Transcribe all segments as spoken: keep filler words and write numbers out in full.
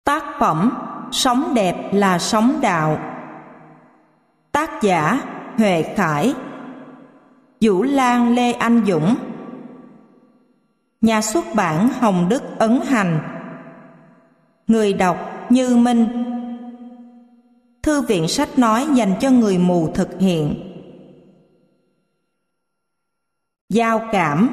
Tác phẩm Sống đẹp là sống đạo. Tác giả Huệ Khải. Vũ Lan Lê Anh Dũng. Nhà xuất bản Hồng Đức Ấn Hành. Người đọc Như Minh. Thư viện sách nói dành cho người mù thực hiện. Giao cảm.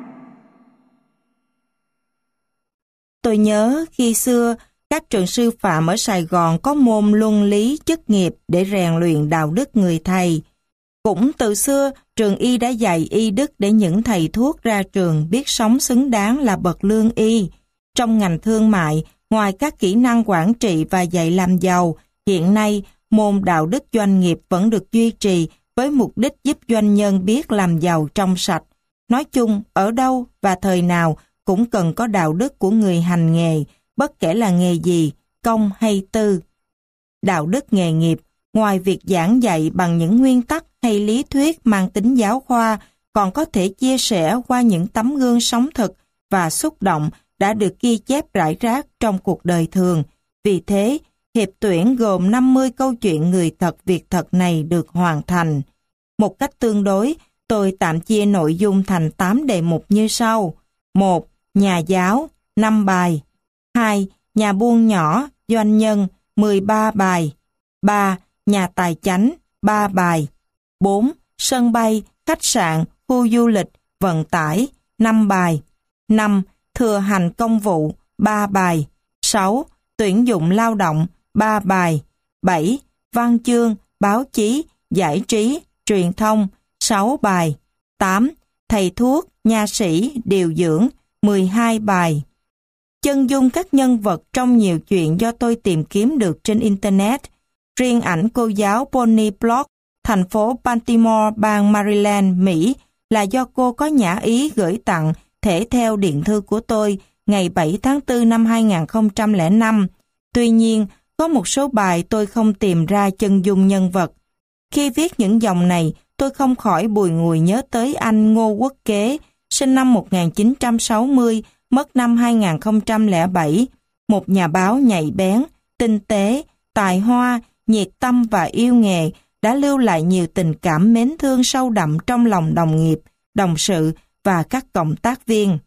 Tôi nhớ khi xưa các trường sư phạm ở Sài Gòn có môn luân lý chức nghiệp để rèn luyện đạo đức người thầy. Cũng từ xưa, trường y đã dạy y đức để những thầy thuốc ra trường biết sống xứng đáng là bậc lương y. Trong ngành thương mại, ngoài các kỹ năng quản trị và dạy làm giàu, hiện nay môn đạo đức doanh nghiệp vẫn được duy trì với mục đích giúp doanh nhân biết làm giàu trong sạch. Nói chung, ở đâu và thời nào cũng cần có đạo đức của người hành nghề, bất kể là nghề gì, công hay tư. Đạo đức nghề nghiệp, ngoài việc giảng dạy bằng những nguyên tắc hay lý thuyết mang tính giáo khoa, còn có thể chia sẻ qua những tấm gương sống thực và xúc động đã được ghi chép rải rác trong cuộc đời thường. Vì thế, hiệp tuyển gồm năm mươi câu chuyện người thật việc thật này được hoàn thành. Một cách tương đối, tôi tạm chia nội dung thành tám đề mục như sau. một. Nhà giáo, năm bài. hai. Nhà buôn nhỏ, doanh nhân, mười ba bài. ba. Nhà tài chánh, ba bài. bốn. Sân bay, khách sạn, khu du lịch, vận tải, năm bài. năm. Thừa hành công vụ, ba bài. sáu. Tuyển dụng lao động, ba bài. bảy. Văn chương, báo chí, giải trí, truyền thông, sáu bài. tám. Thầy thuốc, nha sĩ, điều dưỡng, mười hai bài. Chân dung các nhân vật trong nhiều chuyện do tôi tìm kiếm được trên Internet. Riêng ảnh cô giáo Bonnie Block, thành phố Baltimore, bang Maryland, Mỹ, là do cô có nhã ý gửi tặng thể theo điện thư của tôi ngày bảy tháng tư năm hai nghìn không trăm lẻ năm. Tuy nhiên, có một số bài tôi không tìm ra chân dung nhân vật. Khi viết những dòng này, tôi không khỏi bùi ngùi nhớ tới anh Ngô Quốc Kế, sinh năm một nghìn chín trăm sáu mươi, mất năm hai nghìn không trăm lẻ bảy, một nhà báo nhạy bén, tinh tế, tài hoa, nhiệt tâm và yêu nghề, đã lưu lại nhiều tình cảm mến thương sâu đậm trong lòng đồng nghiệp, đồng sự và các cộng tác viên.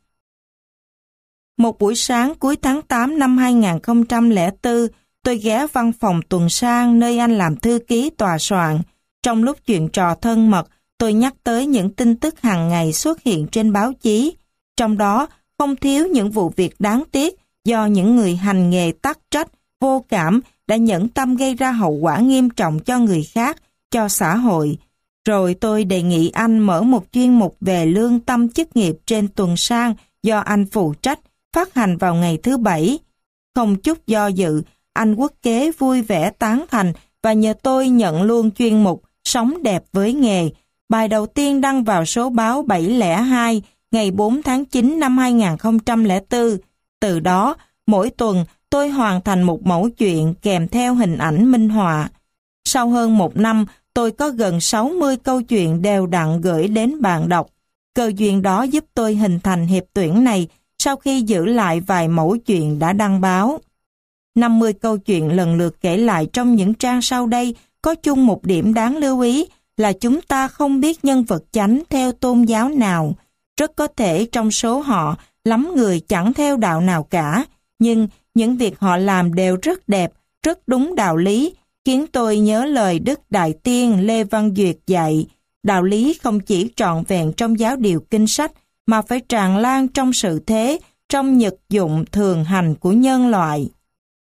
Một buổi sáng cuối tháng tám năm hai nghìn không trăm lẻ bốn, tôi ghé văn phòng Tuần Sang nơi anh làm thư ký tòa soạn. Trong lúc chuyện trò thân mật, tôi nhắc tới những tin tức hàng ngày xuất hiện trên báo chí. Trong đó, không thiếu những vụ việc đáng tiếc do những người hành nghề tắc trách, vô cảm đã nhẫn tâm gây ra hậu quả nghiêm trọng cho người khác, cho xã hội. Rồi tôi đề nghị anh mở một chuyên mục về lương tâm chức nghiệp trên Tuần Sang do anh phụ trách, phát hành vào ngày thứ Bảy. Không chút do dự, anh Quốc Kế vui vẻ tán thành và nhờ tôi nhận luôn chuyên mục Sống đẹp với nghề. Bài đầu tiên đăng vào số báo bảy không hai ngày bốn tháng chín năm hai nghìn không trăm lẻ bốn. Từ đó, mỗi tuần tôi hoàn thành một mẫu chuyện kèm theo hình ảnh minh họa. Sau hơn một năm, tôi có gần sáu mươi câu chuyện đều đặn gửi đến bạn đọc. Cơ duyên đó giúp tôi hình thành hiệp tuyển này sau khi giữ lại vài mẫu chuyện đã đăng báo. năm mươi câu chuyện lần lượt kể lại trong những trang sau đây có chung một điểm đáng lưu ý là chúng ta không biết nhân vật chánh theo tôn giáo nào. Rất có thể trong số họ lắm người chẳng theo đạo nào cả, nhưng những việc họ làm đều rất đẹp, rất đúng đạo lý, khiến tôi nhớ lời Đức Đại Tiên Lê Văn Duyệt dạy, đạo lý không chỉ trọn vẹn trong giáo điều kinh sách, mà phải tràn lan trong sự thế, trong nhật dụng thường hành của nhân loại.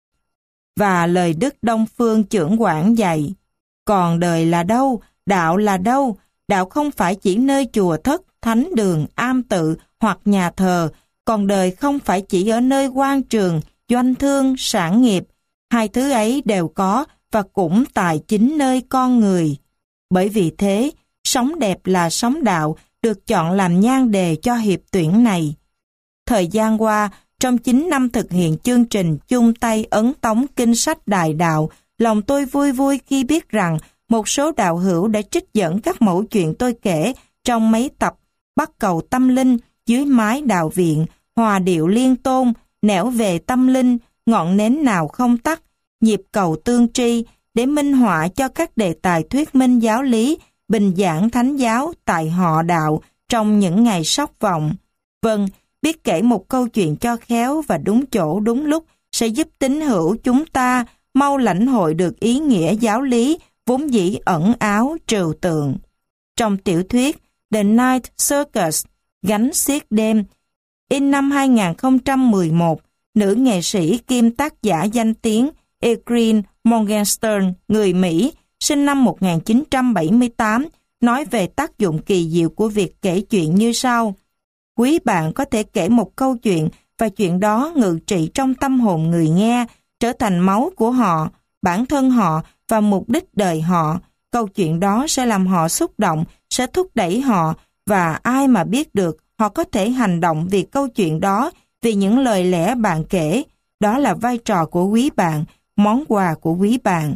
Và lời Đức Đông Phương Chưởng Quảng dạy, còn đời là đâu, đạo là đâu, đạo không phải chỉ nơi chùa thất, thánh đường, am tự hoặc nhà thờ, còn đời không phải chỉ ở nơi quan trường, doanh thương, sản nghiệp. Hai thứ ấy đều có và cũng tại chính nơi con người. Bởi vì thế, sống đẹp là sống đạo được chọn làm nhan đề cho hiệp tuyển này. Thời gian qua, trong chín năm thực hiện chương trình chung tay ấn tống kinh sách đại đạo, lòng tôi vui vui khi biết rằng một số đạo hữu đã trích dẫn các mẫu chuyện tôi kể trong mấy tập Bắc cầu tâm linh, Dưới mái đạo viện, Hòa điệu liên tôn, Nẻo về tâm linh, ngọn nến nào không tắt, nhịp cầu tương tri, để minh họa cho các đề tài thuyết minh giáo lý, bình giảng thánh giáo tại họ đạo trong những ngày sốc vọng. Vâng, biết kể một câu chuyện cho khéo và đúng chỗ đúng lúc sẽ giúp tín hữu chúng ta mau lãnh hội được ý nghĩa giáo lý vốn dĩ ẩn áo trừu tượng. Trong tiểu thuyết The Night Circus, gánh xiếc đêm, in năm hai nghìn không trăm mười một, nữ nghệ sĩ kiêm tác giả danh tiếng Erin Morgenstern, người Mỹ, sinh năm một nghìn chín trăm bảy mươi tám, nói về tác dụng kỳ diệu của việc kể chuyện như sau. Quý bạn có thể kể một câu chuyện và chuyện đó ngự trị trong tâm hồn người nghe, trở thành máu của họ, bản thân họ và mục đích đời họ. Câu chuyện đó sẽ làm họ xúc động, sẽ thúc đẩy họ, và ai mà biết được họ có thể hành động vì câu chuyện đó, vì những lời lẽ bạn kể. Đó là vai trò của quý bạn, món quà của quý bạn.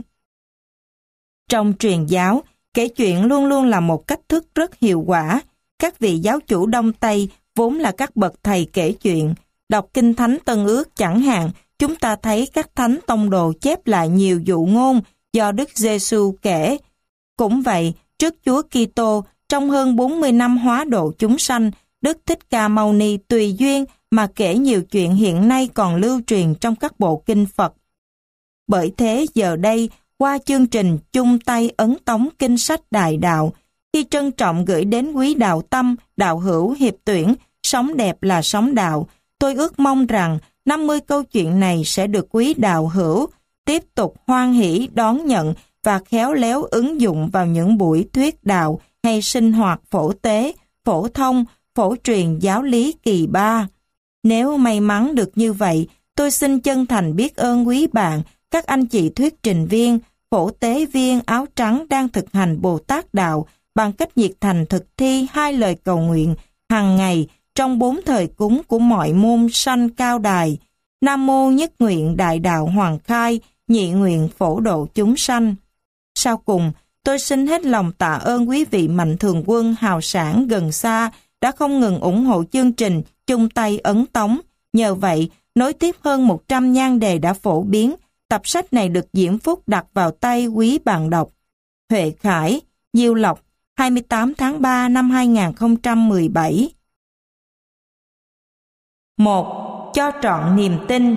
Trong truyền giáo, kể chuyện luôn luôn là một cách thức rất hiệu quả. Các vị giáo chủ Đông Tây vốn là các bậc thầy kể chuyện. Đọc Kinh Thánh Tân Ước chẳng hạn, chúng ta thấy các thánh tông đồ chép lại nhiều dụ ngôn do Đức Giêsu kể. Cũng vậy, trước Chúa Kitô, trong hơn bốn mươi năm hóa độ chúng sanh, Đức Thích Ca Mâu Ni tùy duyên mà kể nhiều chuyện hiện nay còn lưu truyền trong các bộ kinh Phật. Bởi thế giờ đây, qua chương trình chung tay ấn tống kinh sách Đại Đạo, khi trân trọng gửi đến quý đạo tâm, đạo hữu hiệp tuyển, sống đẹp là sống đạo, tôi ước mong rằng năm mươi câu chuyện này sẽ được quý đạo hữu tiếp tục hoan hỷ đón nhận và khéo léo ứng dụng vào những buổi thuyết đạo hay sinh hoạt phổ tế, phổ thông, phổ truyền giáo lý kỳ ba. Nếu may mắn được như vậy, tôi xin chân thành biết ơn quý bạn, các anh chị thuyết trình viên, phổ tế viên áo trắng đang thực hành Bồ Tát Đạo bằng cách nhiệt thành thực thi hai lời cầu nguyện hàng ngày trong bốn thời cúng của mọi môn sanh cao đài. Nam mô nhất nguyện đại đạo hoàng khai, nhị nguyện phổ độ chúng sanh. Sau cùng, tôi xin hết lòng tạ ơn quý vị mạnh thường quân hào sản gần xa đã không ngừng ủng hộ chương trình chung tay ấn tống. Nhờ vậy, nối tiếp hơn một trăm nhan đề đã phổ biến, tập sách này được Diễm Phúc đặt vào tay quý bạn đọc. Huệ Khải, Diêu Lộc, hai mươi tám tháng ba năm hai nghìn không trăm mười bảy. một. Cho trọn niềm tin.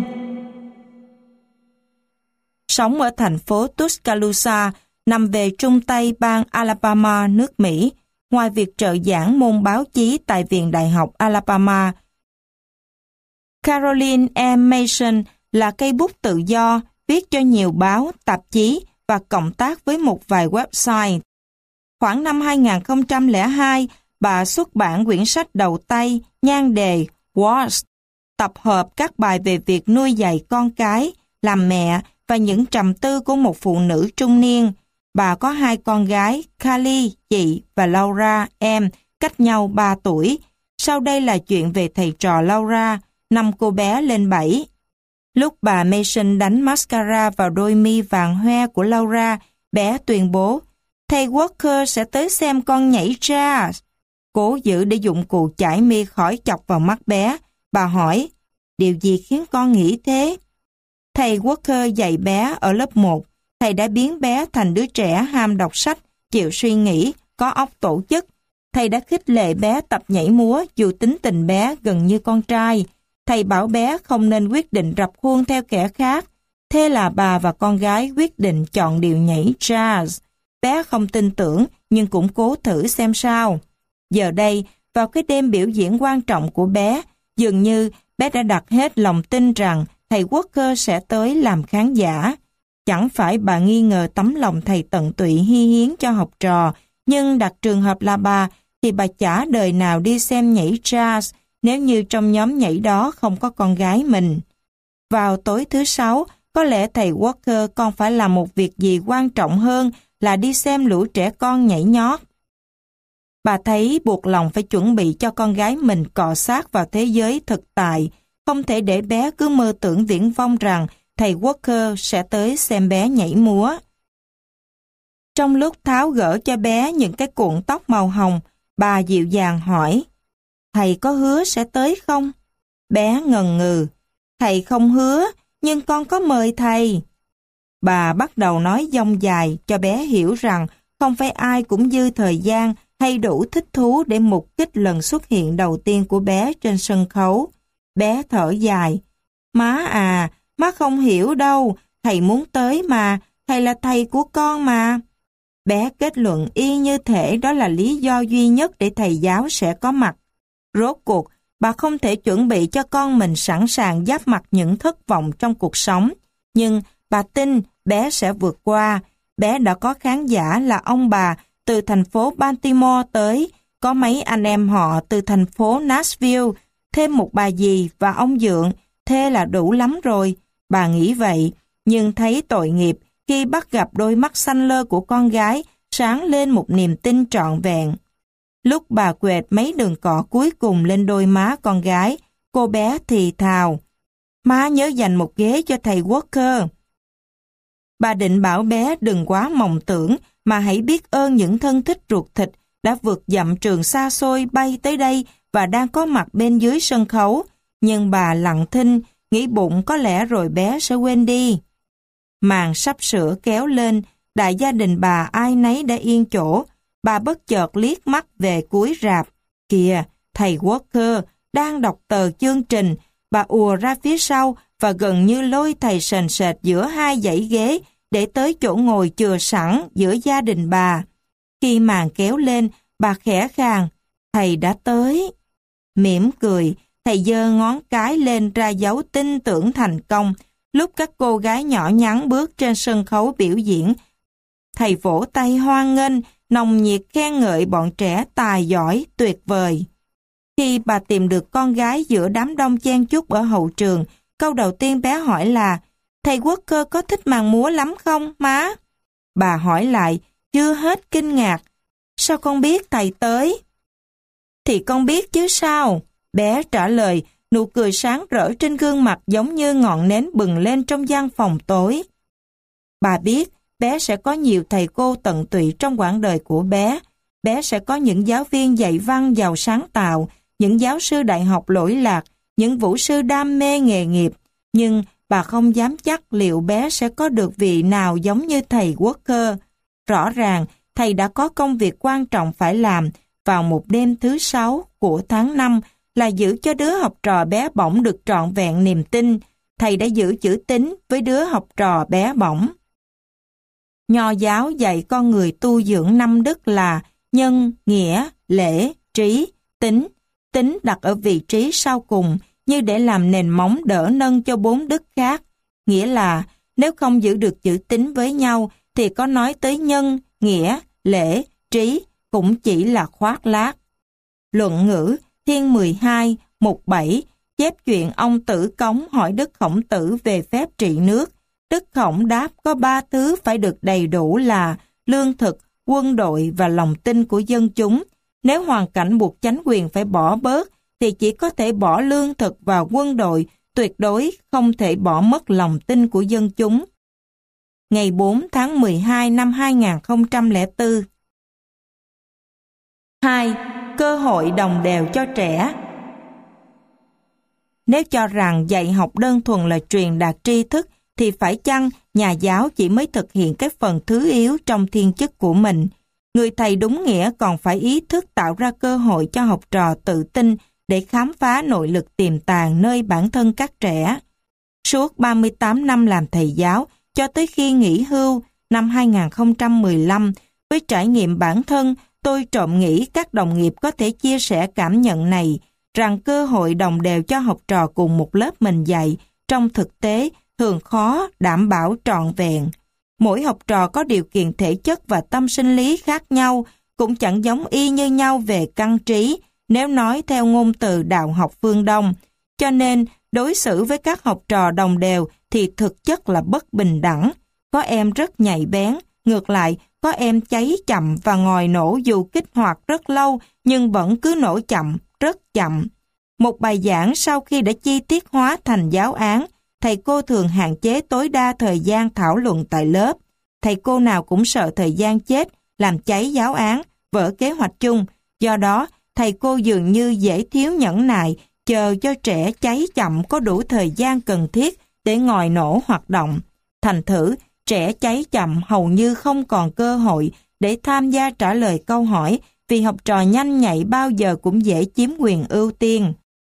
Sống ở thành phố Tuscaloosa, nằm về trung tây bang Alabama, nước Mỹ, ngoài việc trợ giảng môn báo chí tại Viện Đại học Alabama, Caroline M. Mason là cây bút tự do, viết cho nhiều báo, tạp chí và cộng tác với một vài website. Khoảng năm hai nghìn không trăm lẻ hai, bà xuất bản quyển sách đầu tay nhan đề Words, tập hợp các bài về việc nuôi dạy con cái, làm mẹ và những trầm tư của một phụ nữ trung niên. Bà có hai con gái, Carly, chị và Laura, em, cách nhau ba tuổi. Sau đây là chuyện về thầy trò Laura, năm cô bé lên bảy. Lúc bà Mason đánh mascara vào đôi mi vàng hoe của Laura, bé tuyên bố, thầy Walker sẽ tới xem con nhảy jazz. Cố giữ để dụng cụ chải mi khỏi chọc vào mắt bé. Bà hỏi, điều gì khiến con nghĩ thế? Thầy Walker dạy bé ở lớp một. Thầy đã biến bé thành đứa trẻ ham đọc sách, chịu suy nghĩ, có óc tổ chức. Thầy đã khích lệ bé tập nhảy múa dù tính tình bé gần như con trai. Thầy bảo bé không nên quyết định rập khuôn theo kẻ khác. Thế là bà và con gái quyết định chọn điệu nhảy jazz. Bé không tin tưởng nhưng cũng cố thử xem sao. Giờ đây, vào cái đêm biểu diễn quan trọng của bé, dường như bé đã đặt hết lòng tin rằng thầy Walker sẽ tới làm khán giả. Chẳng phải bà nghi ngờ tấm lòng thầy tận tụy hy hiến cho học trò, nhưng đặt trường hợp là bà, thì bà chả đời nào đi xem nhảy jazz nếu như trong nhóm nhảy đó không có con gái mình. Vào tối thứ sáu, có lẽ thầy Walker còn phải làm một việc gì quan trọng hơn là đi xem lũ trẻ con nhảy nhót. Bà thấy buộc lòng phải chuẩn bị cho con gái mình cọ sát vào thế giới thực tại, không thể để bé cứ mơ tưởng viển vông rằng thầy Walker sẽ tới xem bé nhảy múa. Trong lúc tháo gỡ cho bé những cái cuộn tóc màu hồng, bà dịu dàng hỏi, thầy có hứa sẽ tới không? Bé ngần ngừ, thầy không hứa, nhưng con có mời thầy. Bà bắt đầu nói dông dài cho bé hiểu rằng không phải ai cũng dư thời gian hay đủ thích thú để mục kích lần xuất hiện đầu tiên của bé trên sân khấu. Bé thở dài. Má à, má không hiểu đâu, thầy muốn tới mà, thầy là thầy của con mà. Bé kết luận y như thể đó là lý do duy nhất để thầy giáo sẽ có mặt. Rốt cuộc, bà không thể chuẩn bị cho con mình sẵn sàng giáp mặt những thất vọng trong cuộc sống. Nhưng bà tin bé sẽ vượt qua. Bé đã có khán giả là ông bà từ thành phố Baltimore tới, có mấy anh em họ từ thành phố Nashville, thêm một bà dì và ông dượng, thế là đủ lắm rồi. Bà nghĩ vậy, nhưng thấy tội nghiệp khi bắt gặp đôi mắt xanh lơ của con gái sáng lên một niềm tin trọn vẹn. Lúc bà quệt mấy đường cọ cuối cùng lên đôi má con gái, cô bé thì thào, má nhớ dành một ghế cho thầy Walker. Bà định bảo bé đừng quá mộng tưởng, mà hãy biết ơn những thân thích ruột thịt đã vượt dặm trường xa xôi bay tới đây và đang có mặt bên dưới sân khấu. Nhưng bà lặng thinh, nghĩ bụng có lẽ rồi bé sẽ quên đi. Màn sắp sửa kéo lên, đại gia đình bà ai nấy đã yên chỗ. Bà bất chợt liếc mắt về cuối rạp. Kìa, thầy Walker đang đọc tờ chương trình. Bà ùa ra phía sau và gần như lôi thầy sền sệt giữa hai dãy ghế để tới chỗ ngồi chừa sẵn giữa gia đình bà. Khi màn kéo lên, bà khẽ khàng, thầy đã tới. Mỉm cười, thầy giơ ngón cái lên ra dấu tin tưởng thành công. Lúc các cô gái nhỏ nhắn bước trên sân khấu biểu diễn, thầy vỗ tay hoan nghênh, nồng nhiệt khen ngợi bọn trẻ tài giỏi, tuyệt vời. Khi bà tìm được con gái giữa đám đông chen chúc ở hậu trường, câu đầu tiên bé hỏi là, thầy Walker có thích màn múa lắm không, má? Bà hỏi lại, chưa hết kinh ngạc, sao con biết thầy tới? Thì con biết chứ sao? Bé trả lời, nụ cười sáng rỡ trên gương mặt giống như ngọn nến bừng lên trong gian phòng tối. Bà biết, bé sẽ có nhiều thầy cô tận tụy trong quãng đời của bé. Bé sẽ có những giáo viên dạy văn giàu sáng tạo, những giáo sư đại học lỗi lạc, những vũ sư đam mê nghề nghiệp. Nhưng bà không dám chắc liệu bé sẽ có được vị nào giống như thầy Walker. Rõ ràng, thầy đã có công việc quan trọng phải làm vào một đêm thứ sáu của tháng năm là giữ cho đứa học trò bé bỏng được trọn vẹn niềm tin. Thầy đã giữ chữ tín với đứa học trò bé bỏng. Nho giáo dạy con người tu dưỡng năm đức là nhân, nghĩa, lễ, trí, tín. Tín đặt ở vị trí sau cùng như để làm nền móng đỡ nâng cho bốn đức khác. Nghĩa là nếu không giữ được chữ tín với nhau thì có nói tới nhân, nghĩa, lễ, trí cũng chỉ là khoác lác. Luận ngữ Thiên mười hai, mục bảy chép chuyện ông Tử Cống hỏi Đức Khổng Tử về phép trị nước. Đức Khổng đáp có ba thứ phải được đầy đủ là lương thực, quân đội và lòng tin của dân chúng. Nếu hoàn cảnh buộc chánh quyền phải bỏ bớt thì chỉ có thể bỏ lương thực và quân đội, tuyệt đối không thể bỏ mất lòng tin của dân chúng. Ngày bốn tháng mười hai năm hai nghìn không trăm lẻ bốn. hai. Cơ hội đồng đều cho trẻ. Nếu cho rằng dạy học đơn thuần là truyền đạt tri thức, thì phải chăng nhà giáo chỉ mới thực hiện cái phần thứ yếu trong thiên chức của mình. Người thầy đúng nghĩa còn phải ý thức tạo ra cơ hội cho học trò tự tin để khám phá nội lực tiềm tàng nơi bản thân các trẻ. Suốt ba mươi tám năm làm thầy giáo, cho tới khi nghỉ hưu năm hai nghìn không trăm mười lăm, với trải nghiệm bản thân, tôi trộm nghĩ các đồng nghiệp có thể chia sẻ cảm nhận này, rằng cơ hội đồng đều cho học trò cùng một lớp mình dạy, trong thực tế thường khó đảm bảo trọn vẹn. Mỗi học trò có điều kiện thể chất và tâm sinh lý khác nhau, cũng chẳng giống y như nhau về căn trí, nếu nói theo ngôn từ đạo học phương Đông. Cho nên, đối xử với các học trò đồng đều thì thực chất là bất bình đẳng. Có em rất nhạy bén, ngược lại, có em cháy chậm và ngòi nổ dù kích hoạt rất lâu nhưng vẫn cứ nổ chậm, rất chậm. Một bài giảng sau khi đã chi tiết hóa thành giáo án, thầy cô thường hạn chế tối đa thời gian thảo luận tại lớp. Thầy cô nào cũng sợ thời gian chết, làm cháy giáo án, vỡ kế hoạch chung. Do đó, thầy cô dường như dễ thiếu nhẫn nại, chờ cho trẻ cháy chậm có đủ thời gian cần thiết để ngòi nổ hoạt động. Thành thử, trẻ cháy chậm hầu như không còn cơ hội để tham gia trả lời câu hỏi vì học trò nhanh nhạy bao giờ cũng dễ chiếm quyền ưu tiên.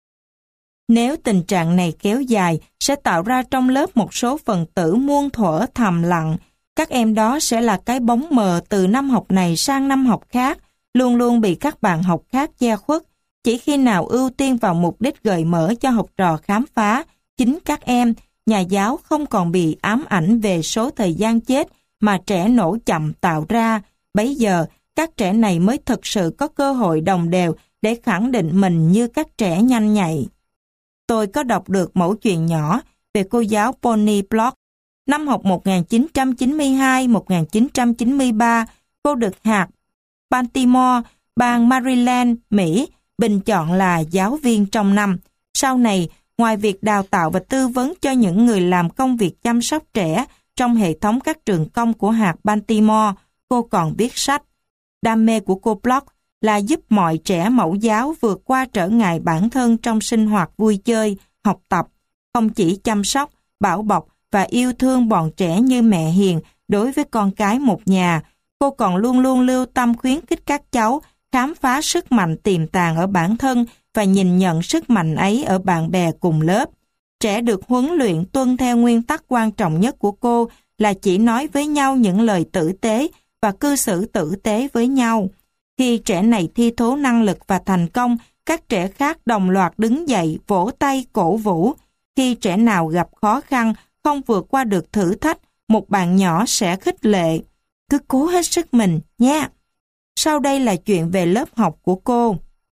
Nếu tình trạng này kéo dài, sẽ tạo ra trong lớp một số phần tử muôn thuở thầm lặng. Các em đó sẽ là cái bóng mờ từ năm học này sang năm học khác, luôn luôn bị các bạn học khác che khuất. Chỉ khi nào ưu tiên vào mục đích gợi mở cho học trò khám phá, chính các em, nhà giáo không còn bị ám ảnh về số thời gian chết mà trẻ nổ chậm tạo ra, bấy giờ các trẻ này mới thực sự có cơ hội đồng đều để khẳng định mình như các trẻ nhanh nhạy. Tôi có đọc được mẩu chuyện nhỏ về cô giáo Bonnie Block. Năm học một nghìn chín trăm chín mươi hai đến một nghìn chín trăm chín mươi ba, cô được hạt Baltimore, bang Maryland, Mỹ, bình chọn là giáo viên trong năm. Sau này, ngoài việc đào tạo và tư vấn cho những người làm công việc chăm sóc trẻ trong hệ thống các trường công của hạt Baltimore, cô còn viết sách. Đam mê của cô Block là giúp mọi trẻ mẫu giáo vượt qua trở ngại bản thân trong sinh hoạt vui chơi, học tập, không chỉ chăm sóc, bảo bọc và yêu thương bọn trẻ như mẹ hiền đối với con cái một nhà. Cô còn luôn luôn lưu tâm khuyến khích các cháu khám phá sức mạnh tiềm tàng ở bản thân và nhìn nhận sức mạnh ấy ở bạn bè cùng lớp. Trẻ được huấn luyện tuân theo nguyên tắc quan trọng nhất của cô là chỉ nói với nhau những lời tử tế và cư xử tử tế với nhau. Khi trẻ này thi thố năng lực và thành công, các trẻ khác đồng loạt đứng dậy, vỗ tay, cổ vũ. Khi trẻ nào gặp khó khăn, không vượt qua được thử thách, một bạn nhỏ sẽ khích lệ. Cứ cố hết sức mình, nha. Sau đây là chuyện về lớp học của cô.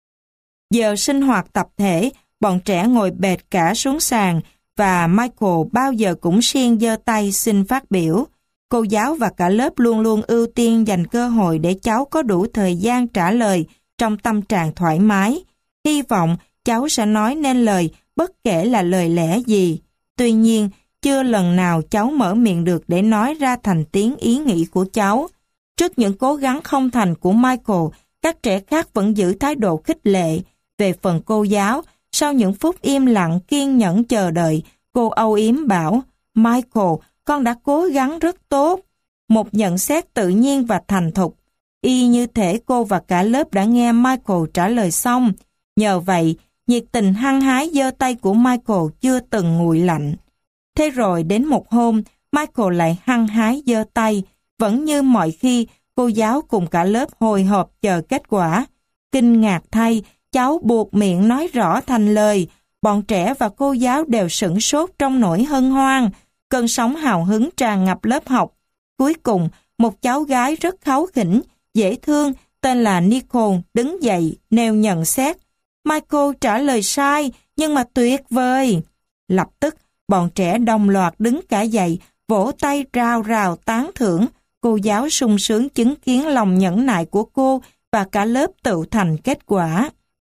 Giờ sinh hoạt tập thể, bọn trẻ ngồi bệt cả xuống sàn và Michael bao giờ cũng siêng giơ tay xin phát biểu. Cô giáo và cả lớp luôn luôn ưu tiên dành cơ hội để cháu có đủ thời gian trả lời trong tâm trạng thoải mái. Hy vọng cháu sẽ nói nên lời bất kể là lời lẽ gì. Tuy nhiên, chưa lần nào cháu mở miệng được để nói ra thành tiếng ý nghĩ của cháu. Trước những cố gắng không thành của Michael, các trẻ khác vẫn giữ thái độ khích lệ. Về phần cô giáo, sau những phút im lặng kiên nhẫn chờ đợi, cô âu yếm bảo, Michael, con đã cố gắng rất tốt. Một nhận xét tự nhiên và thành thục. Y như thể cô và cả lớp đã nghe Michael trả lời xong. Nhờ vậy, nhiệt tình hăng hái giơ tay của Michael chưa từng nguội lạnh. Thế rồi đến một hôm, Michael lại hăng hái giơ tay. Vẫn như mọi khi, cô giáo cùng cả lớp hồi hộp chờ kết quả. Kinh ngạc thay, cháu buộc miệng nói rõ thành lời. Bọn trẻ và cô giáo đều sửng sốt trong nỗi hân hoan. Cơn sóng hào hứng tràn ngập lớp học. Cuối cùng, một cháu gái rất kháu khỉnh, dễ thương, tên là Nicole, đứng dậy, nêu nhận xét. Michael trả lời sai, nhưng mà tuyệt vời. Lập tức, bọn trẻ đồng loạt đứng cả dậy, vỗ tay rào rào tán thưởng. Cô giáo sung sướng chứng kiến lòng nhẫn nại của cô và cả lớp tự thành kết quả.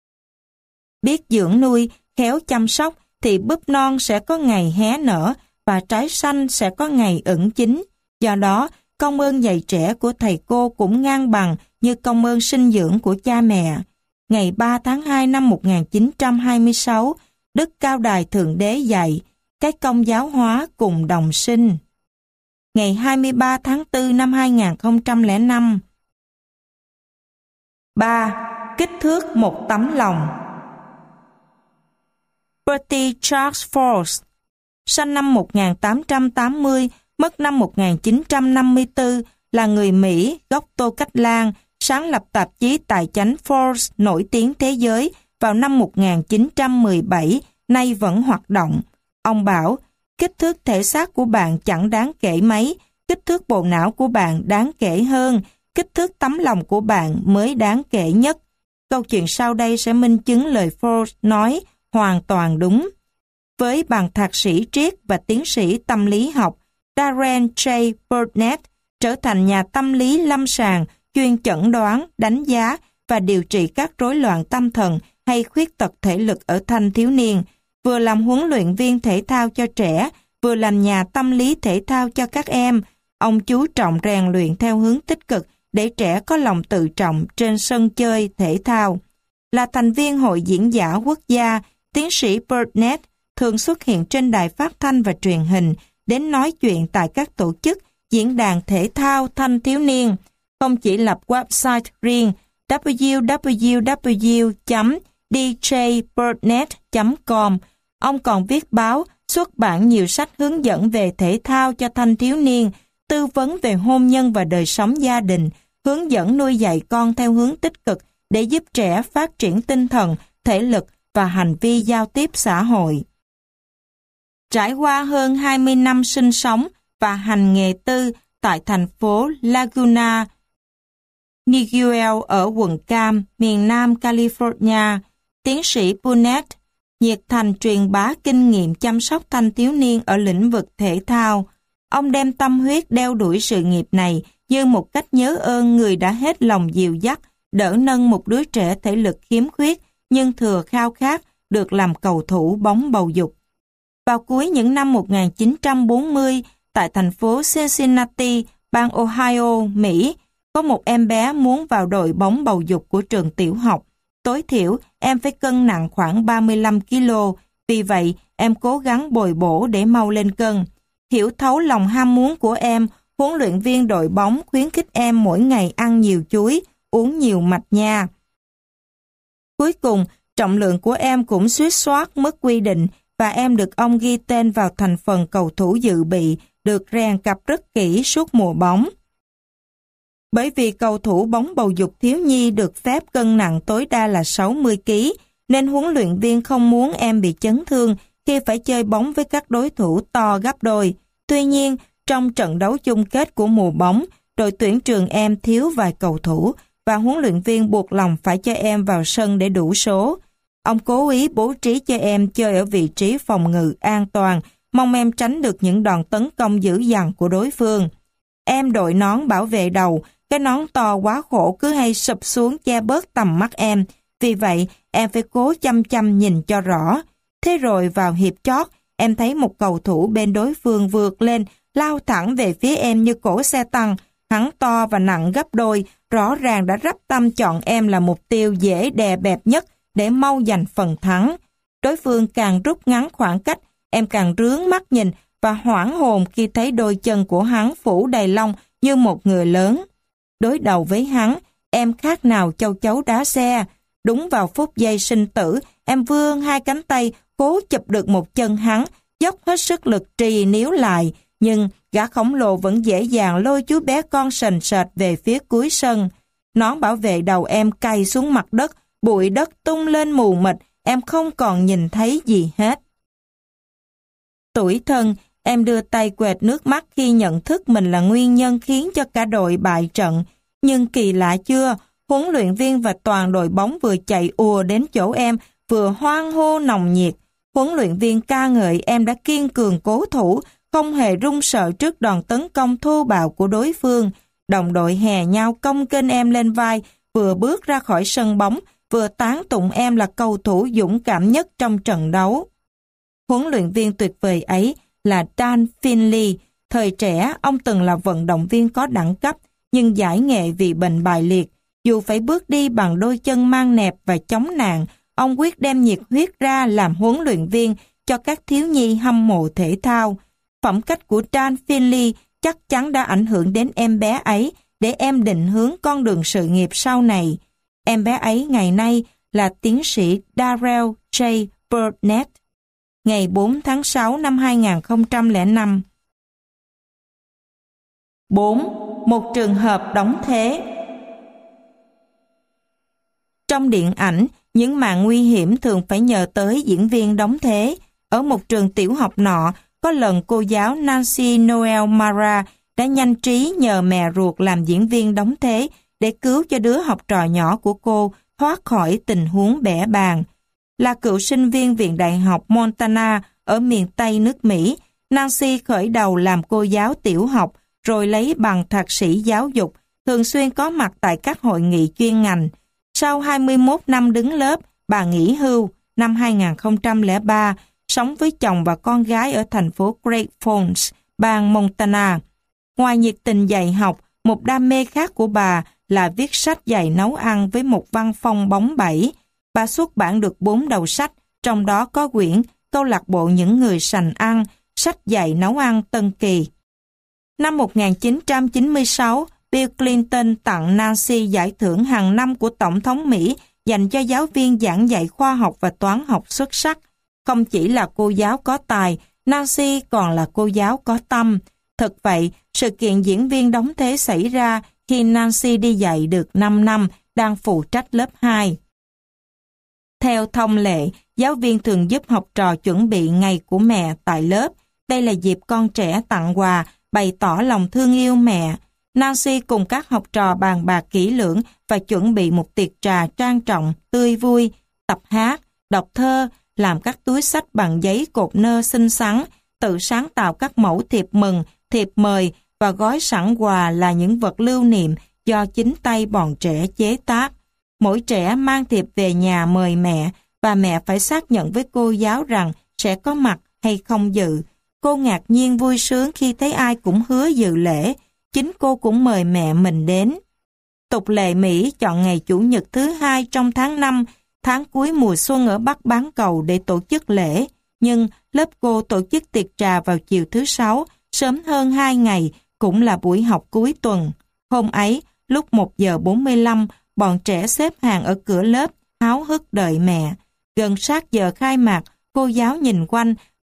Biết dưỡng nuôi, khéo chăm sóc, thì búp non sẽ có ngày hé nở, và trái xanh sẽ có ngày ửng chín. Do đó, công ơn dạy trẻ của thầy cô cũng ngang bằng như công ơn sinh dưỡng của cha mẹ. Ngày ba tháng hai năm một nghìn chín trăm hai mươi sáu, Đức Cao Đài Thượng Đế dạy, cái công giáo hóa cùng đồng sinh. Ngày hai mươi ba tháng tư năm hai nghìn không trăm lẻ năm. ba. Kích thước một tấm lòng. Bertie Charles Ford, sinh năm một nghìn tám trăm tám mươi, mất năm một nghìn chín trăm năm mươi tư, là người Mỹ gốc Tô Cách Lan, sáng lập tạp chí tài chánh Forbes nổi tiếng thế giới vào năm một nghìn chín trăm mười bảy, nay vẫn hoạt động. Ông bảo, kích thước thể xác của bạn chẳng đáng kể mấy, kích thước bộ não của bạn đáng kể hơn, kích thước tấm lòng của bạn mới đáng kể nhất. Câu chuyện sau đây sẽ minh chứng lời Forbes nói hoàn toàn đúng. Với bằng thạc sĩ triết và tiến sĩ tâm lý học, Darren J. Burnett trở thành nhà tâm lý lâm sàng chuyên chẩn đoán, đánh giá và điều trị các rối loạn tâm thần hay khuyết tật thể lực ở thanh thiếu niên, vừa làm huấn luyện viên thể thao cho trẻ, vừa làm nhà tâm lý thể thao cho các em. Ông chú trọng rèn luyện theo hướng tích cực để trẻ có lòng tự trọng trên sân chơi thể thao. Là thành viên Hội Diễn giả Quốc gia, tiến sĩ Burnett thường xuất hiện trên đài phát thanh và truyền hình, đến nói chuyện tại các tổ chức, diễn đàn thể thao thanh thiếu niên. Không chỉ lập website riêng w w w chấm d j birdnet chấm com, ông còn viết báo, xuất bản nhiều sách hướng dẫn về thể thao cho thanh thiếu niên, tư vấn về hôn nhân và đời sống gia đình, hướng dẫn nuôi dạy con theo hướng tích cực để giúp trẻ phát triển tinh thần, thể lực và hành vi giao tiếp xã hội. Trải qua hơn hai mươi năm sinh sống và hành nghề tư tại thành phố Laguna Niguel ở quận Cam, miền Nam California, tiến sĩ Burnett nhiệt thành truyền bá kinh nghiệm chăm sóc thanh thiếu niên ở lĩnh vực thể thao. Ông đem tâm huyết đeo đuổi sự nghiệp này như một cách nhớ ơn người đã hết lòng dìu dắt, đỡ nâng một đứa trẻ thể lực khiếm khuyết nhưng thừa khao khát được làm cầu thủ bóng bầu dục. Vào cuối những năm một nghìn chín trăm bốn mươi, tại thành phố Cincinnati, bang Ohio, Mỹ, có một em bé muốn vào đội bóng bầu dục của trường tiểu học. Tối thiểu, em phải cân nặng khoảng ba mươi lăm ki lô, vì vậy em cố gắng bồi bổ để mau lên cân. Hiểu thấu lòng ham muốn của em, huấn luyện viên đội bóng khuyến khích em mỗi ngày ăn nhiều chuối, uống nhiều mạch nha. Cuối cùng, trọng lượng của em cũng suýt soát mức quy định và em được ông ghi tên vào thành phần cầu thủ dự bị, được rèn cặp rất kỹ suốt mùa bóng. Bởi vì cầu thủ bóng bầu dục thiếu nhi được phép cân nặng tối đa là sáu mươi ki lô gam, nên huấn luyện viên không muốn em bị chấn thương khi phải chơi bóng với các đối thủ to gấp đôi. Tuy nhiên, trong trận đấu chung kết của mùa bóng, đội tuyển trường em thiếu vài cầu thủ và huấn luyện viên buộc lòng phải cho em vào sân để đủ số. Ông cố ý bố trí cho em chơi ở vị trí phòng ngự an toàn, mong em tránh được những đòn tấn công dữ dằn của đối phương. Em đội nón bảo vệ đầu, cái nón to quá khổ cứ hay sụp xuống che bớt tầm mắt em, vì vậy em phải cố chăm chăm nhìn cho rõ. Thế rồi vào hiệp chót, em thấy một cầu thủ bên đối phương vượt lên, lao thẳng về phía em như cỗ xe tăng. Hắn to và nặng gấp đôi, rõ ràng đã rắp tâm chọn em là mục tiêu dễ đè bẹp nhất để mau giành phần thắng. Đối phương càng rút ngắn khoảng cách, em càng rướn mắt nhìn và hoảng hồn khi thấy đôi chân của hắn phủ đầy lông như một người lớn. Đối đầu với hắn, em khác nào châu chấu đá xe. Đúng vào phút giây sinh tử, em vươn hai cánh tay cố chụp được một chân hắn, dốc hết sức lực trì níu lại, nhưng gã khổng lồ vẫn dễ dàng lôi chú bé con sền sệt về phía cuối sân. Nón bảo vệ đầu em cày xuống mặt đất, bụi đất tung lên mù mịt, em không còn nhìn thấy gì hết. Tủi thân, em đưa tay quệt nước mắt khi nhận thức mình là nguyên nhân khiến cho cả đội bại trận. Nhưng kỳ lạ chưa, huấn luyện viên và toàn đội bóng vừa chạy ùa đến chỗ em, vừa hoan hô nồng nhiệt. Huấn luyện viên ca ngợi em đã kiên cường cố thủ, không hề run sợ trước đòn tấn công thô bạo của đối phương. Đồng đội hè nhau cong kênh em lên vai, vừa bước ra khỏi sân bóng, vừa tán tụng em là cầu thủ dũng cảm nhất trong trận đấu. Huấn luyện viên tuyệt vời ấy là Dan Finley. Thời trẻ, ông từng là vận động viên có đẳng cấp, nhưng giải nghệ vì bệnh bại liệt. Dù phải bước đi bằng đôi chân mang nẹp và chống nạn, ông quyết đem nhiệt huyết ra làm huấn luyện viên cho các thiếu nhi hâm mộ thể thao. Phẩm cách của Dan Finley chắc chắn đã ảnh hưởng đến em bé ấy để em định hướng con đường sự nghiệp sau này. Em bé ấy ngày nay là tiến sĩ Darrell J. Burnett. Ngày bốn tháng sáu năm hai nghìn không trăm lẻ năm. bốn. Một trường hợp đóng thế. Trong điện ảnh, những màn nguy hiểm thường phải nhờ tới diễn viên đóng thế. Ở một trường tiểu học nọ, có lần cô giáo Nancy Noel Mara đã nhanh trí nhờ mẹ ruột làm diễn viên đóng thế để cứu cho đứa học trò nhỏ của cô thoát khỏi tình huống bẽ bàng. Là cựu sinh viên Viện Đại học Montana ở miền Tây nước Mỹ, Nancy khởi đầu làm cô giáo tiểu học, rồi lấy bằng thạc sĩ giáo dục, thường xuyên có mặt tại các hội nghị chuyên ngành. Sau hai mươi mốt năm đứng lớp, bà nghỉ hưu năm hai nghìn không trăm lẻ ba, sống với chồng và con gái ở thành phố Great Falls, bang Montana. Ngoài nhiệt tình dạy học, một đam mê khác của bà là viết sách dạy nấu ăn với một văn phong bóng bẩy. Bà xuất bản được bốn đầu sách, trong đó có quyển câu lạc bộ những người sành ăn, sách dạy nấu ăn Tân Kỳ. Năm một nghìn chín trăm chín mươi sáu, Bill Clinton tặng Nancy giải thưởng hàng năm của Tổng thống Mỹ dành cho giáo viên giảng dạy khoa học và toán học xuất sắc. Không chỉ là cô giáo có tài, Nancy còn là cô giáo có tâm. Thật vậy, sự kiện diễn viên đóng thế xảy ra khi Nancy đi dạy được năm năm, đang phụ trách lớp hai. Theo thông lệ, giáo viên thường giúp học trò chuẩn bị ngày của mẹ tại lớp. Đây là dịp con trẻ tặng quà, bày tỏ lòng thương yêu mẹ. Nancy cùng các học trò bàn bạc kỹ lưỡng và chuẩn bị một tiệc trà trang trọng, tươi vui, tập hát, đọc thơ, làm các túi xách bằng giấy cột nơ xinh xắn, tự sáng tạo các mẫu thiệp mừng, thiệp mời và gói sẵn quà là những vật lưu niệm do chính tay bọn trẻ chế tác. Mỗi trẻ mang thiệp về nhà mời mẹ và mẹ phải xác nhận với cô giáo rằng sẽ có mặt hay không dự. Cô ngạc nhiên vui sướng khi thấy ai cũng hứa dự lễ. Chính cô cũng mời mẹ mình đến. Tục lệ Mỹ chọn ngày Chủ nhật thứ hai trong tháng năm, tháng cuối mùa xuân ở Bắc bán cầu để tổ chức lễ. Nhưng lớp cô tổ chức tiệc trà vào chiều thứ sáu, sớm hơn hai ngày, cũng là buổi học cuối tuần. Hôm ấy, lúc một giờ bốn mươi lăm, bọn trẻ xếp hàng ở cửa lớp, háo hức đợi mẹ. Gần sát giờ khai mạc, cô giáo nhìn quanh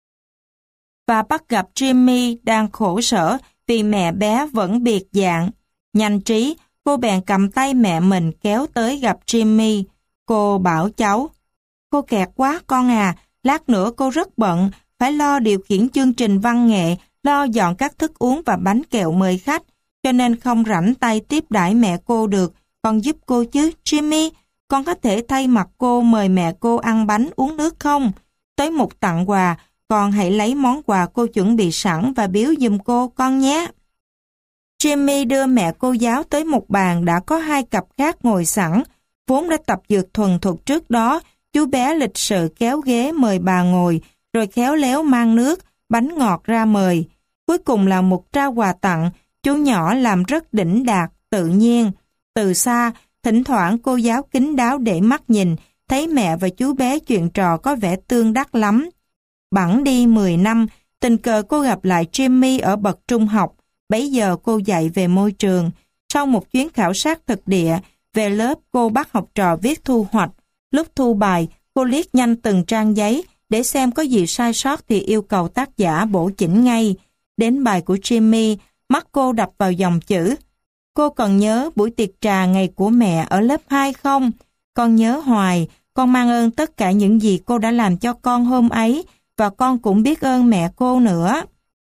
và bắt gặp Jimmy đang khổ sở vì mẹ bé vẫn biệt dạng. Nhanh trí, cô bèn cầm tay mẹ mình kéo tới gặp Jimmy. Cô bảo cháu, cô kẹt quá con à, lát nữa cô rất bận, phải lo điều khiển chương trình văn nghệ, lo dọn các thức uống và bánh kẹo mời khách, cho nên không rảnh tay tiếp đãi mẹ cô được. Con giúp cô chứ, Jimmy, con có thể thay mặt cô mời mẹ cô ăn bánh uống nước không? Tới mục tặng quà, con hãy lấy món quà cô chuẩn bị sẵn và biếu giùm cô con nhé. Jimmy đưa mẹ cô giáo tới một bàn đã có hai cặp khác ngồi sẵn. Vốn đã tập dượt thuần thục trước đó, chú bé lịch sự kéo ghế mời bà ngồi, rồi khéo léo mang nước, bánh ngọt ra mời. Cuối cùng là một trao quà tặng, chú nhỏ làm rất đỉnh đạt, tự nhiên. Từ xa, thỉnh thoảng cô giáo kín đáo để mắt nhìn, thấy mẹ và chú bé chuyện trò có vẻ tương đắc lắm. Bẵng đi mười năm, tình cờ cô gặp lại Jimmy ở bậc trung học. Bấy giờ cô dạy về môi trường. Sau một chuyến khảo sát thực địa, về lớp cô bắt học trò viết thu hoạch. Lúc thu bài, cô liếc nhanh từng trang giấy để xem có gì sai sót thì yêu cầu tác giả bổ chỉnh ngay. Đến bài của Jimmy, mắt cô đập vào dòng chữ. Cô còn nhớ buổi tiệc trà ngày của mẹ ở lớp hai không? Con nhớ hoài, con mang ơn tất cả những gì cô đã làm cho con hôm ấy, và con cũng biết ơn mẹ cô nữa.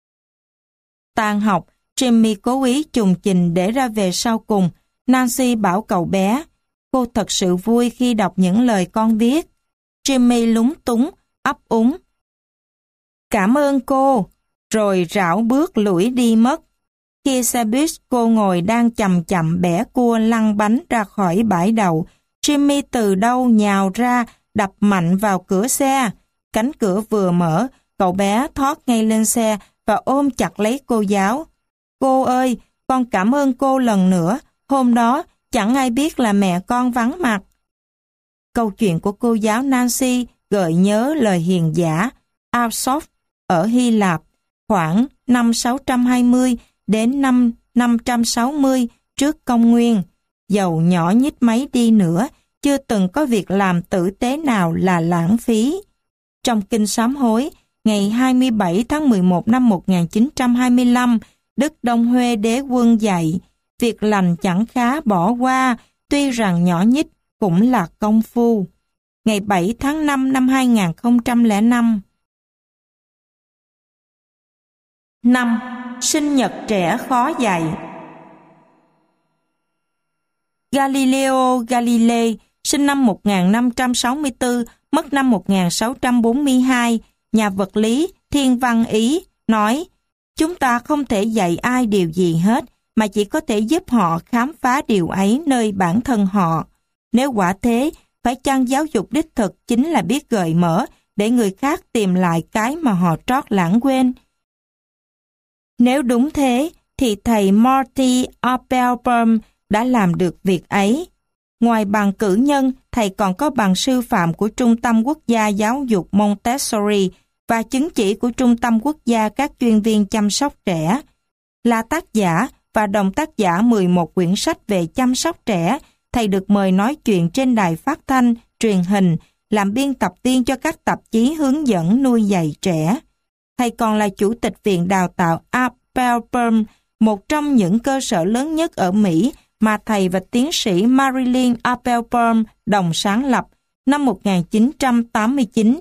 Tan học, Jimmy cố ý trùng trình để ra về sau cùng. Nancy bảo cậu bé, cô thật sự vui khi đọc những lời con viết. Jimmy lúng túng, ấp úng. Cảm ơn cô, rồi rảo bước lủi đi mất. Khi xe buýt cô ngồi đang chậm chậm bẻ cua lăn bánh ra khỏi bãi đậu, Jimmy từ đâu nhào ra đập mạnh vào cửa xe. Cánh cửa vừa mở, cậu bé thoát ngay lên xe và ôm chặt lấy cô giáo. Cô ơi, con cảm ơn cô lần nữa. Hôm đó, chẳng ai biết là mẹ con vắng mặt. Câu chuyện của cô giáo Nancy gợi nhớ lời hiền giả Alsop ở Hy Lạp khoảng năm sáu trăm hai mươi đến năm năm trăm sáu mươi trước công nguyên. Dầu nhỏ nhít mấy đi nữa, chưa từng có việc làm tử tế nào là lãng phí. Trong Kinh Sám Hối, ngày hai mươi bảy tháng mười một năm một nghìn chín trăm hai mươi lăm, Đức Đông Huê Đế Quân dạy, việc lành chẳng khá bỏ qua, tuy rằng nhỏ nhít cũng là công phu. Ngày bảy tháng năm năm hai nghìn không trăm lẻ năm. năm. Sinh nhật trẻ khó dạy. Galileo Galilei, sinh năm một nghìn năm trăm sáu mươi tư, mất năm một nghìn sáu trăm bốn mươi hai, nhà vật lý, thiên văn Ý, nói, chúng ta không thể dạy ai điều gì hết, mà chỉ có thể giúp họ khám phá điều ấy nơi bản thân họ. Nếu quả thế, phải chăng giáo dục đích thực chính là biết gợi mở để người khác tìm lại cái mà họ trót lãng quên? Nếu đúng thế, thì thầy Marty Applebaum đã làm được việc ấy. Ngoài bằng cử nhân, thầy còn có bằng sư phạm của Trung tâm Quốc gia Giáo dục Montessori và chứng chỉ của Trung tâm Quốc gia các chuyên viên chăm sóc trẻ. Là tác giả và đồng tác giả mười một quyển sách về chăm sóc trẻ, thầy được mời nói chuyện trên đài phát thanh, truyền hình, làm biên tập viên cho các tạp chí hướng dẫn nuôi dạy trẻ. Thầy còn là chủ tịch viện đào tạo Applebaum, một trong những cơ sở lớn nhất ở Mỹ mà thầy và tiến sĩ Marilyn Applebaum đồng sáng lập năm một nghìn chín trăm tám mươi chín.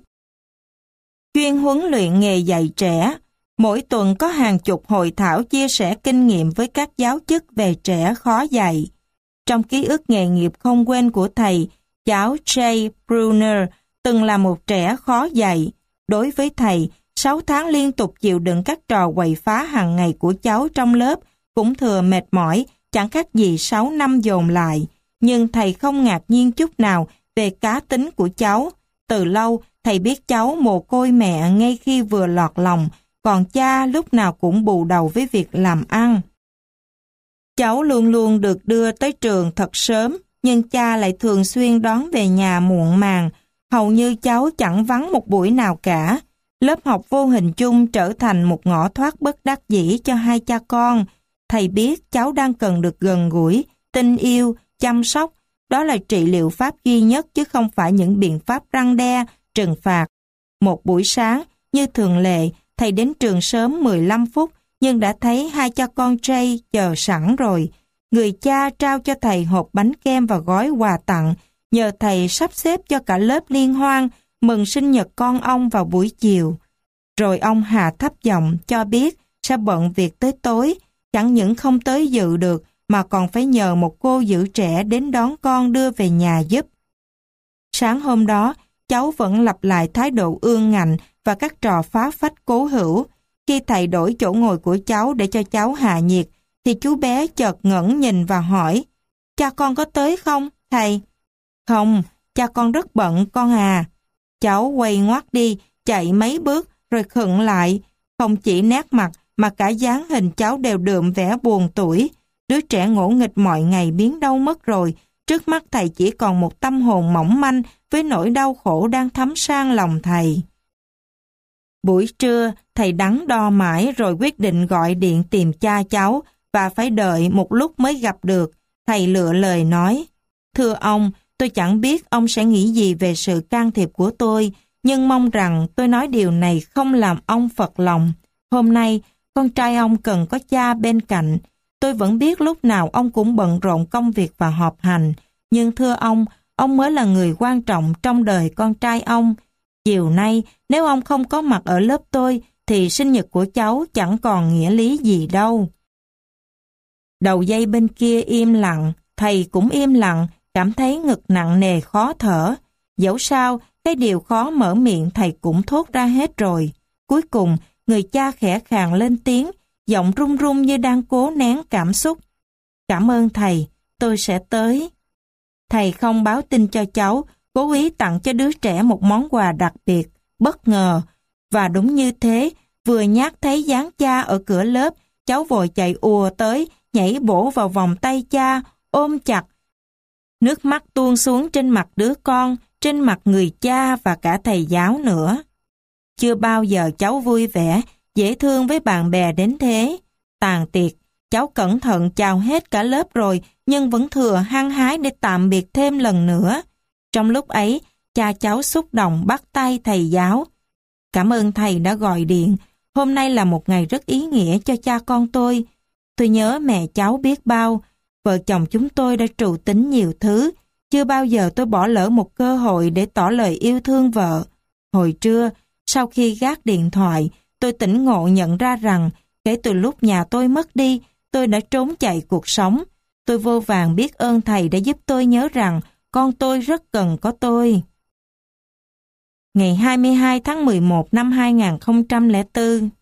Chuyên huấn luyện nghề dạy trẻ. Mỗi tuần có hàng chục hội thảo chia sẻ kinh nghiệm với các giáo chức về trẻ khó dạy. Trong ký ức nghề nghiệp không quên của thầy, cháu Jay Brunner từng là một trẻ khó dạy. Đối với thầy, sáu tháng liên tục chịu đựng các trò quậy phá hàng ngày của cháu trong lớp cũng thừa mệt mỏi, chẳng khác gì sáu năm dồn lại. Nhưng thầy không ngạc nhiên chút nào về cá tính của cháu. Từ lâu, thầy biết cháu mồ côi mẹ ngay khi vừa lọt lòng, còn cha lúc nào cũng bù đầu với việc làm ăn. Cháu luôn luôn được đưa tới trường thật sớm, nhưng cha lại thường xuyên đón về nhà muộn màng. Hầu như cháu chẳng vắng một buổi nào cả. Lớp học vô hình chung trở thành một ngõ thoát bất đắc dĩ cho hai cha con. Thầy biết cháu đang cần được gần gũi, tin yêu, chăm sóc. Đó là trị liệu pháp duy nhất chứ không phải những biện pháp răn đe, trừng phạt. Một buổi sáng, như thường lệ, thầy đến trường sớm mười lăm phút, nhưng đã thấy hai cha con Jay chờ sẵn rồi. Người cha trao cho thầy hộp bánh kem và gói quà tặng, nhờ thầy sắp xếp cho cả lớp liên hoan, mừng sinh nhật con ông vào buổi chiều. Rồi ông hạ thấp giọng cho biết sẽ bận việc tới tối, chẳng những không tới dự được mà còn phải nhờ một cô giữ trẻ đến đón con đưa về nhà giúp. Sáng hôm đó, cháu vẫn lặp lại thái độ ương ngạnh và các trò phá phách cố hữu. Khi thầy đổi chỗ ngồi của cháu để cho cháu hạ nhiệt, thì chú bé chợt ngẩng nhìn và hỏi, cha con có tới không, thầy? Không, cha con rất bận con à. Cháu quay ngoắt đi, chạy mấy bước rồi khựng lại. Không chỉ nét mặt mà cả dáng hình cháu đều đượm vẻ buồn tủi. Đứa trẻ ngỗ nghịch mọi ngày biến đâu mất rồi. Trước mắt thầy chỉ còn một tâm hồn mỏng manh với nỗi đau khổ đang thấm sang lòng thầy. Buổi trưa, thầy đắn đo mãi rồi quyết định gọi điện tìm cha cháu và phải đợi một lúc mới gặp được. Thầy lựa lời nói, thưa ông, tôi chẳng biết ông sẽ nghĩ gì về sự can thiệp của tôi, nhưng mong rằng tôi nói điều này không làm ông phật lòng. Hôm nay, con trai ông cần có cha bên cạnh. Tôi vẫn biết lúc nào ông cũng bận rộn công việc và họp hành, nhưng thưa ông, ông mới là người quan trọng trong đời con trai ông. Chiều nay, nếu ông không có mặt ở lớp tôi, thì sinh nhật của cháu chẳng còn nghĩa lý gì đâu. Đầu dây bên kia im lặng, thầy cũng im lặng, cảm thấy ngực nặng nề khó thở. Dẫu sao, cái điều khó mở miệng thầy cũng thốt ra hết rồi. Cuối cùng, người cha khẽ khàng lên tiếng, giọng run run như đang cố nén cảm xúc. Cảm ơn thầy, tôi sẽ tới. Thầy không báo tin cho cháu, cố ý tặng cho đứa trẻ một món quà đặc biệt, bất ngờ. Và đúng như thế, vừa nhát thấy dáng cha ở cửa lớp, cháu vội chạy ùa tới, nhảy bổ vào vòng tay cha, ôm chặt. Nước mắt tuôn xuống trên mặt đứa con, trên mặt người cha và cả thầy giáo nữa. Chưa bao giờ cháu vui vẻ, dễ thương với bạn bè đến thế. Tàn tiệc, cháu cẩn thận chào hết cả lớp rồi, nhưng vẫn thừa hăng hái để tạm biệt thêm lần nữa. Trong lúc ấy, cha cháu xúc động bắt tay thầy giáo. Cảm ơn thầy đã gọi điện. Hôm nay là một ngày rất ý nghĩa cho cha con tôi. Tôi nhớ mẹ cháu biết bao. Vợ chồng chúng tôi đã trù tính nhiều thứ. Chưa bao giờ tôi bỏ lỡ một cơ hội để tỏ lời yêu thương vợ. Hồi trưa, sau khi gác điện thoại, tôi tỉnh ngộ nhận ra rằng kể từ lúc nhà tôi mất đi, tôi đã trốn chạy cuộc sống. Tôi vô vàn biết ơn thầy đã giúp tôi nhớ rằng con tôi rất cần có tôi. Ngày hai mươi hai tháng mười một năm hai nghìn không trăm lẻ bốn,